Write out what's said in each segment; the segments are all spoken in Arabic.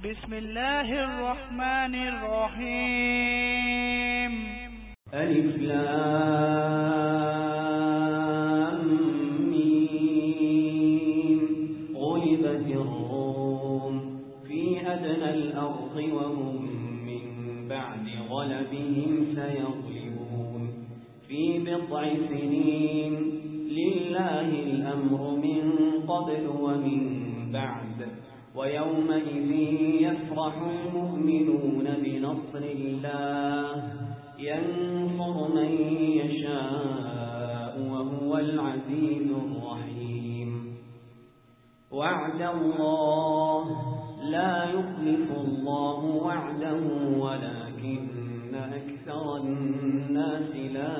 بسم الله الرحمن الرحيم. ألف لام ميم. غلبت الروم في أدنى الأرض وهم من بعد غلبهم سيغلبون في بضع سنين. لله الأمر من قبل ومن بعد ويومئذ يفرح المؤمنون بنصر الله ينصر من يشاء وهو العزيز الرحيم. وعد الله لا يخلف الله وعده ولكن أكثر الناس لا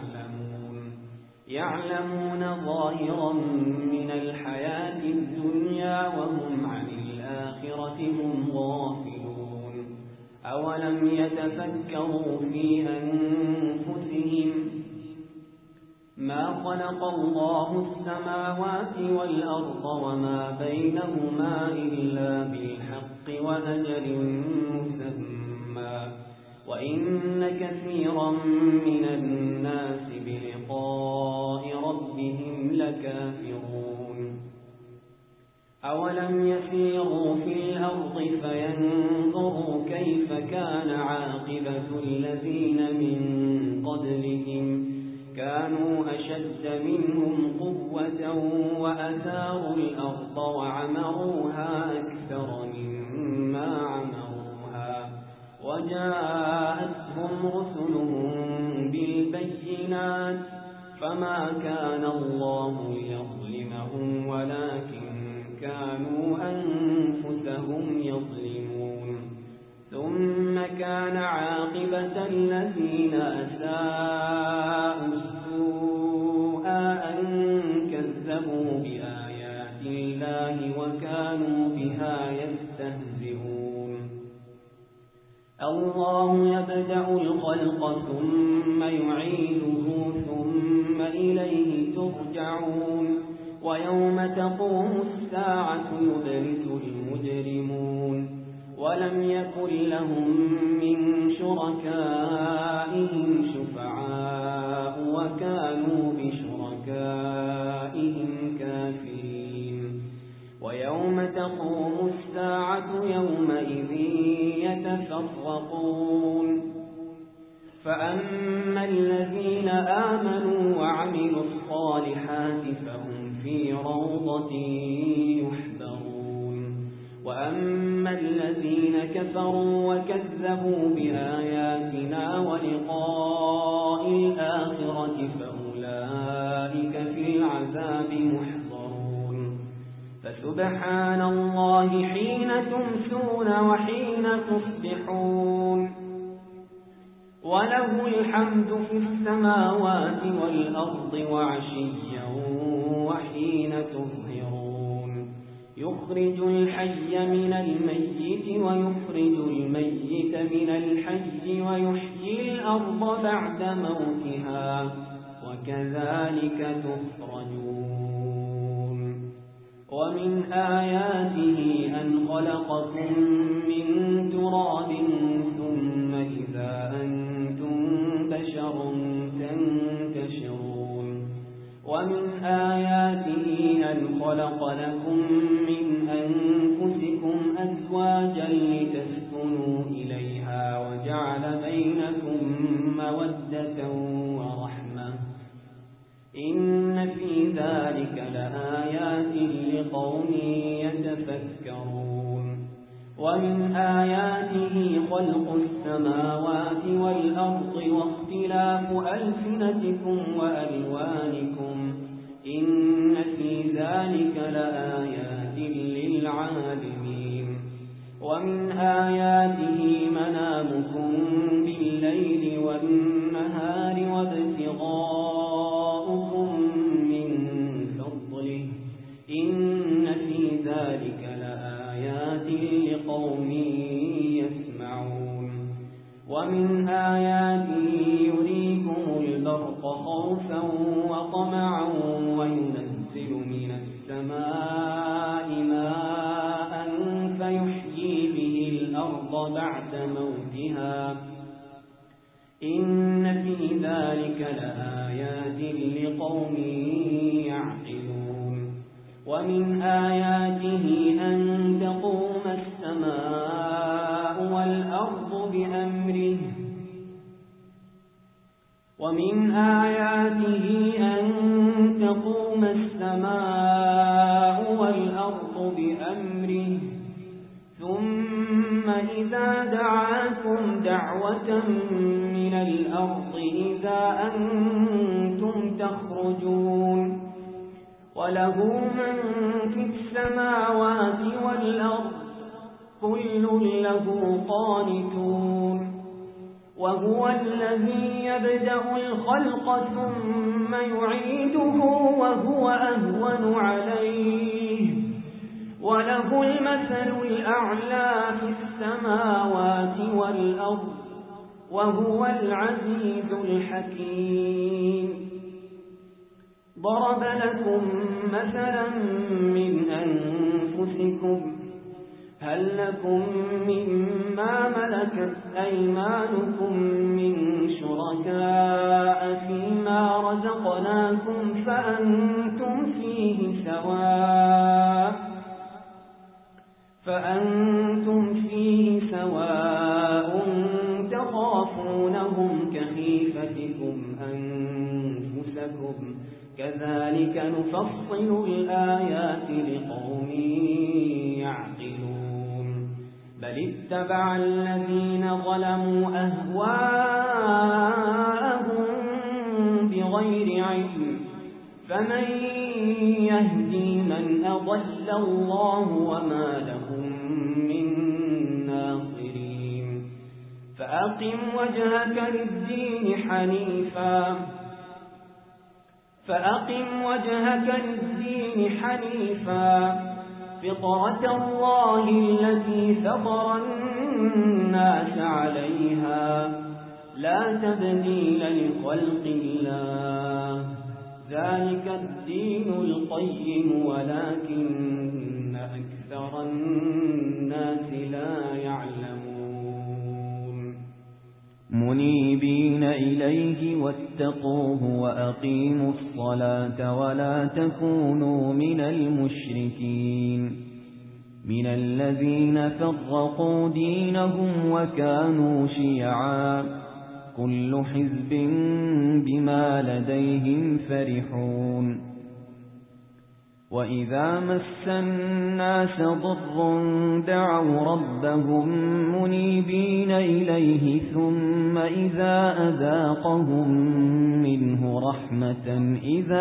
يعلمون ظاهرا من الحياة الدنيا وهم عن الآخرة هم غافلون. أولم يتفكروا في أنفسهم ما خلق الله السماوات والأرض وما بينهما إلا بالحق وأجل مسمى وإن كثيرا من الناس بلقاء ربهم لكافرون. أولم يسيروا في الأرض فينظروا كيف كان عاقبة الذين من قبلهم كانوا أشد منهم قوة وأثاروا الأرض وعمروها أكثر مما عمروها وجاءتهم رسلهم بالبينات فما كان الله ليظلمهم ولكن كانوا أنفسهم يظلمون. ثم كان عاقبة الذين أساءوا السوء أن كذبوا بآيات الله وكانوا بها يستهزئون. الله يبدأ الخلق ثم يعيده ثم إليه ترجعون. ويوم تقوم الساعة يبلس المجرمون ولم يكن لهم من شركائهم شفعاء وكانوا بشركائهم كافرين. ويوم تقوم الساعة يومئذ يتفرقون فأما الذين آمنوا وعملوا الصالحات فهم في روضة يحبرون. وأما الذين كفروا وكذبوا بآياتنا ولقاء الآخرة فأولئك في العذاب محضرون. فسبحان الله حين تمسون وحين تصبحون وله الحمد في السماوات والأرض وعشيا وحين تظهرون. يخرج الحي من الميت ويخرج الميت من الحي ويحيي الأرض بعد موتها وكذلك تخرجون. ومن آياته أن خلقكم من تراب ثم إذا أنتم بشر تنتشرون. ومن آياته أن خلق لكم من أنفسكم أزواجا لتسكنوا إليها وجعل بينكم مودة ورحمة إن في ذلك لآيات لقوم يتفكرون. ومن آياته خلق السماوات والأرض واختلاف ألسنتكم وألوانكم إن في ذلك لآيات للعالمين. ومن آياته منامكم بالليل والنهار وابتغاؤكم من فضله إن في ذلك لآيات لقوم يسمعون. ومن آياته يريكم البرق خوفا وطمعا وينزل من السماء ماء فيحيي به الأرض بعد موتها إن في ذلك لآيات لقوم يعقلون ومن آياته أن تقوم السماء والأرض بأمره ومن آياته أن تقوم السماء والأرض بأمره ثم إذا دعاكم دعوة من الأرض إذا أنتم تخرجون وله من في السماوات والأرض كل له قانتون وهو الذي يبدأ الخلق ثم يعيده وهو أهون عليه وله المثل الأعلى في السماوات والأرض وهو العزيز الحكيم ضرب لكم مثلا من أنفسكم هل لكم مما ملكت أيمانكم من شركاء فيما رزقناكم فأنتم فيه سواء تخافونهم كخيفتكم أنفسكم كذلك نفصل الآيات لقوم يعقلون بل اتبع الذين ظلموا أهواءهم بغير علم فمن يهدي من أضل الله وما لهم من ناصرين فأقم وجهك للدين حنيفا فطرة الله التي فطر الناس عليها لا تبديل لخلق الله ذلك الدين القيم ولكن أكثر الناس لا يعلمون منيبين إليه واتقوه وأقيموا الصلاة ولا تكونوا من المشركين من الذين فرقوا دينهم وكانوا شيعا كل حزب بما لديهم فرحون وإذا مس الناس ضر دعوا ربهم منيبين إليه ثم إذا أذاقهم منه رحمة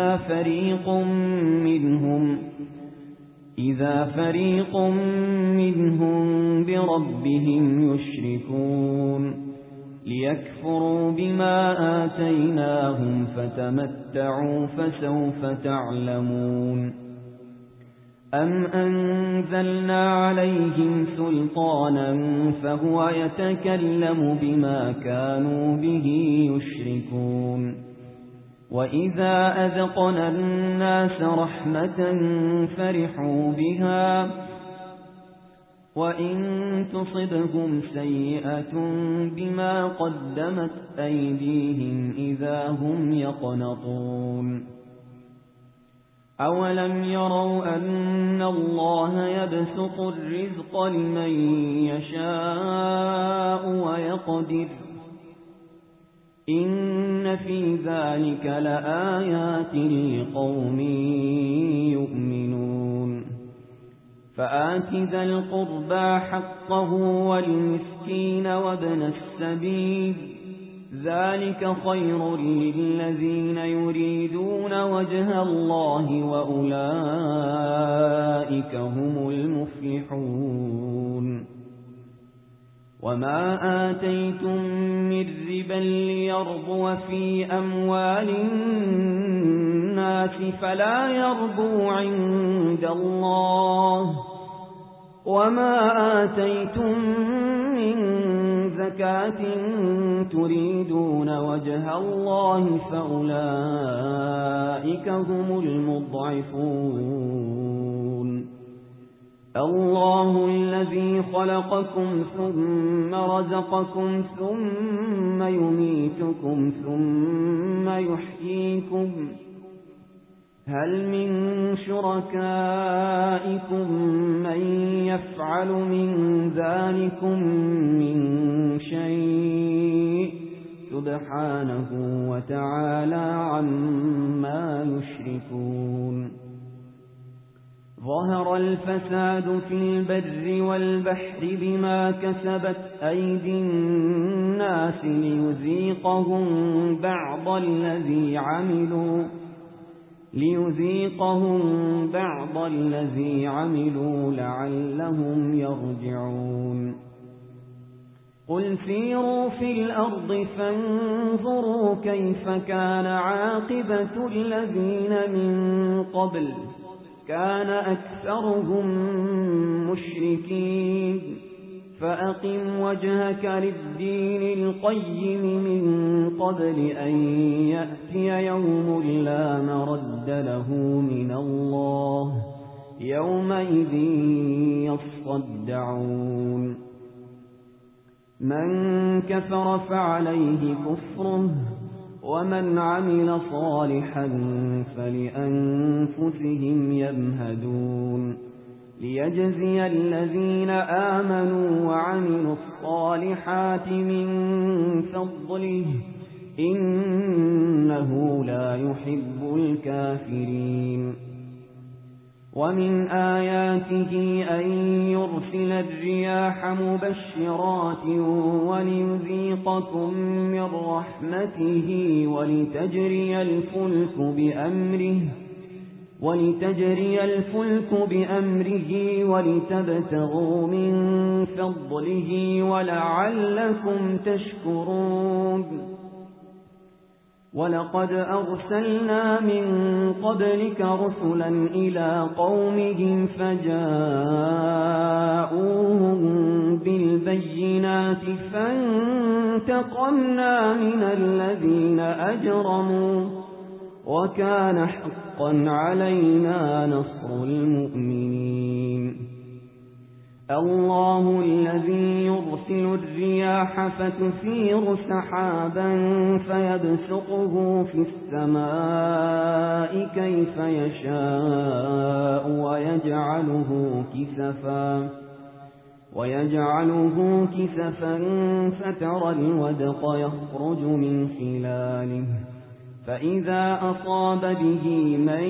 إذا فريق منهم بربهم يشركون ليكفروا بما آتيناهم فتمتعوا فسوف تعلمون أم أنزلنا عليهم سلطانا فهو يتكلم بما كانوا به يشركون وإذا أذقنا الناس رحمة فرحوا بها وإن تصبهم سيئة بما قدمت أيديهم إذا هم يقنطون أولم يروا أن الله يبسط الرزق لمن يشاء ويقدر إن في ذلك لآيات لقوم يؤمنون فآت ذا القربى حقه والمسكين وابن السبيل ذلك خير للذين يريدون وجه الله وأولئك هم المفلحون وما آتيتم من ربا ليربو في أموال الناس فلا يربو عند الله وما آتيتم من زكاة تريدون وجه الله فأولئك هم المضعفون الله الذي خلقكم ثم رزقكم ثم يميتكم ثم يحييكم هل من شركائكم من يفعل من ذلكم من شيء سبحانه وتعالى عما يشركون ظهر الفساد في البر والبحر بما كسبت أيدي الناس ليذيقهم بعض الذي عملوا لعلهم يرجعون قل سيروا في الأرض فانظروا كيف كان عاقبة الذين من قبل كان أكثرهم مشركين فأقم وجهك للدين القيم من قبل أن يأتي يوم لا مرد له من الله يومئذ يصدعون من كفر فعليه كفره ومن عمل صالحا فلأنفسهم يمهدون ليجزي الذين آمنوا وعملوا الصالحات من فضله إنه لا يحب الكافرين ومن آياته أن يرسل الرياح مبشرات وليذيقكم من رحمته ولتجري الفلك بأمره ولتبتغوا من فضله ولعلكم تشكرون ولقد أرسلنا من قبلك رسلا إلى قومهم فجاءوهم بالبينات فانتقمنا من الذين أجرموا وكان حقا علينا نصر المؤمنين الله الذي يرسل الرياح فتثير سحابا فيبسطه في السماء كيف يشاء ويجعله كسفا فترى الودق يخرج من خلاله فإذا أصاب به من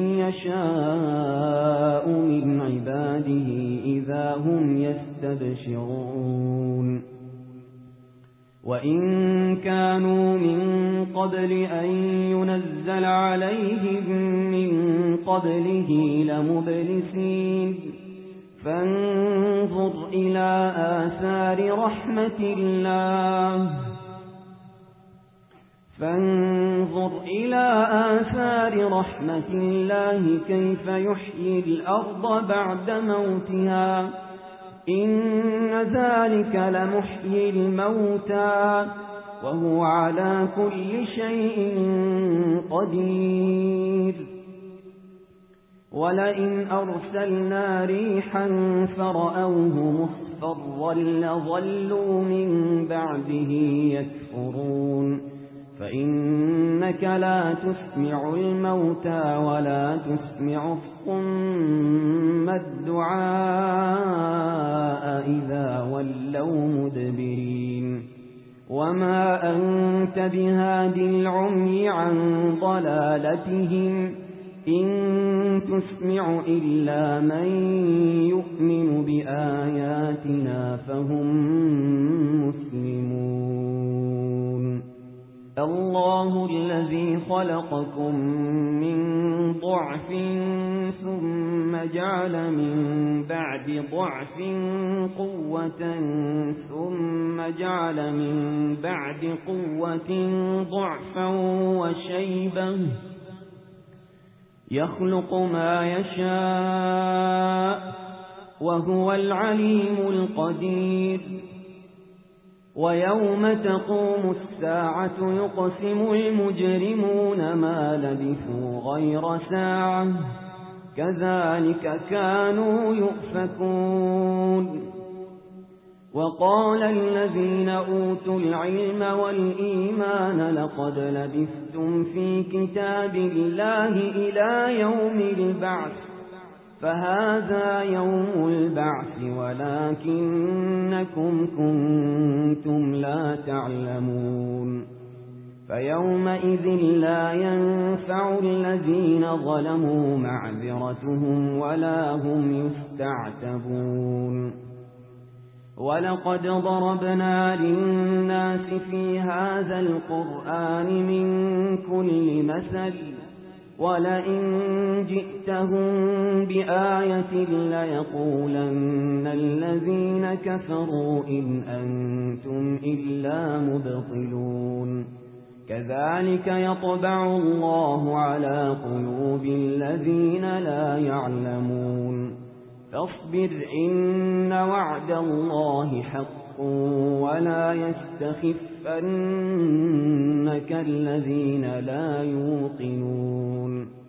يشاء من عباده إذا هم يستبشرون وإن كانوا من قبل أن ينزل عليهم من قبله لمبلسين فانظر إلى آثار رحمة الله كيف يحيي الأرض بعد موتها إن ذلك لمحيي الموتى وهو على كل شيء قدير ولئن أرسلنا ريحا فرأوه مصفرا لظلوا من بعده يكفرون فإنك لا تسمع الموتى ولا تسمع الصم الدعاء إذا ولوا مدبرين وما أنت بهاد العمي عن ضلالتهم إن تسمع إلا من يؤمن بآياتنا فهم مسلمون الله الذي خلقكم من ضعف ثم جعل من بعد ضعف قوة ثم جعل من بعد قوة ضعفا وشيبا يخلق ما يشاء وهو العليم القدير ويوم تقوم الساعة يقسم المجرمون ما لبثوا غير ساعة كذلك كانوا يؤفكون. وقال الذين أوتوا العلم والإيمان لقد لبثتم في كتاب الله إلى يوم البعث فهذا يوم البعث ولكنكم كنتم لا تعلمون. فيومئذ لا ينفع الذين ظلموا معذرتهم ولا هم يستعتبون. ولقد ضربنا للناس في هذا القرآن من كل مثل ولئن جئتهم بآية ليقولن الذين كفروا إن أنتم إلا مبطلون. كذلك يطبع الله على قلوب الذين لا يعلمون. فاصبر إن وعد الله حق ولا يستخفنك الذين لا يوقنون.